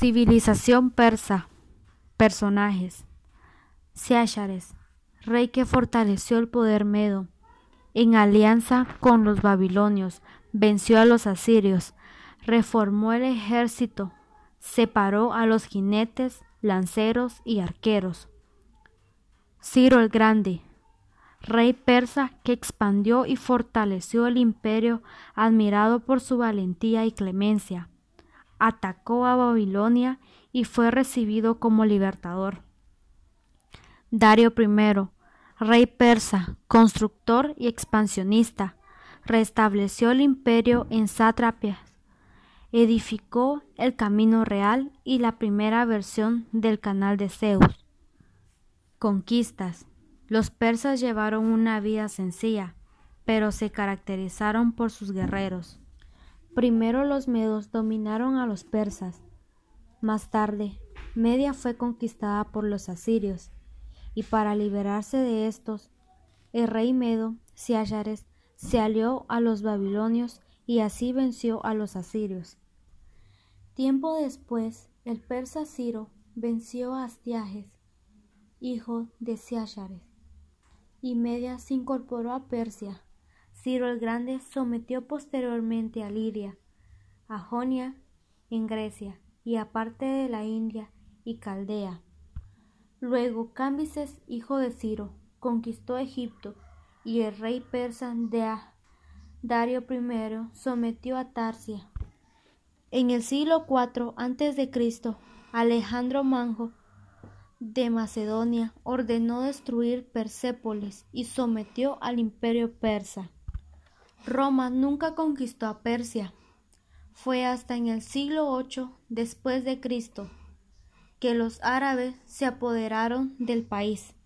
Civilización persa. Personajes. Ciáxares, rey que fortaleció el poder medo. En alianza con los babilonios, venció a los asirios, reformó el ejército, separó a los jinetes, lanceros y arqueros. Ciro el Grande, rey persa que expandió y fortaleció el imperio admirado por su valentía y clemencia. Atacó a Babilonia y fue recibido como libertador. Darío I, rey persa, constructor y expansionista, restableció el imperio en sátrapias, edificó el Camino Real y la primera versión del Canal de Zeus. Conquistas. Los persas llevaron una vida sencilla, pero se caracterizaron por sus guerreros. Primero los medos dominaron a los persas. Más tarde, Media fue conquistada por los asirios, y para liberarse de estos, el rey medo, Ciáxares, se alió a los babilonios y así venció a los asirios. Tiempo después, el persa Ciro venció a Astiages, hijo de Ciáxares, y Media se incorporó a Persia. Ciro el Grande sometió posteriormente a Lidia, a Jonia en Grecia y a parte de la India y Caldea. Luego Cambises, hijo de Ciro, conquistó Egipto y el rey persa Darío I sometió a Tarsia. En el siglo IV a.C., Alejandro Magno de Macedonia ordenó destruir Persépolis y sometió al imperio persa. Roma nunca conquistó a Persia. Fue hasta en el siglo VIII después de Cristo que los árabes se apoderaron del país.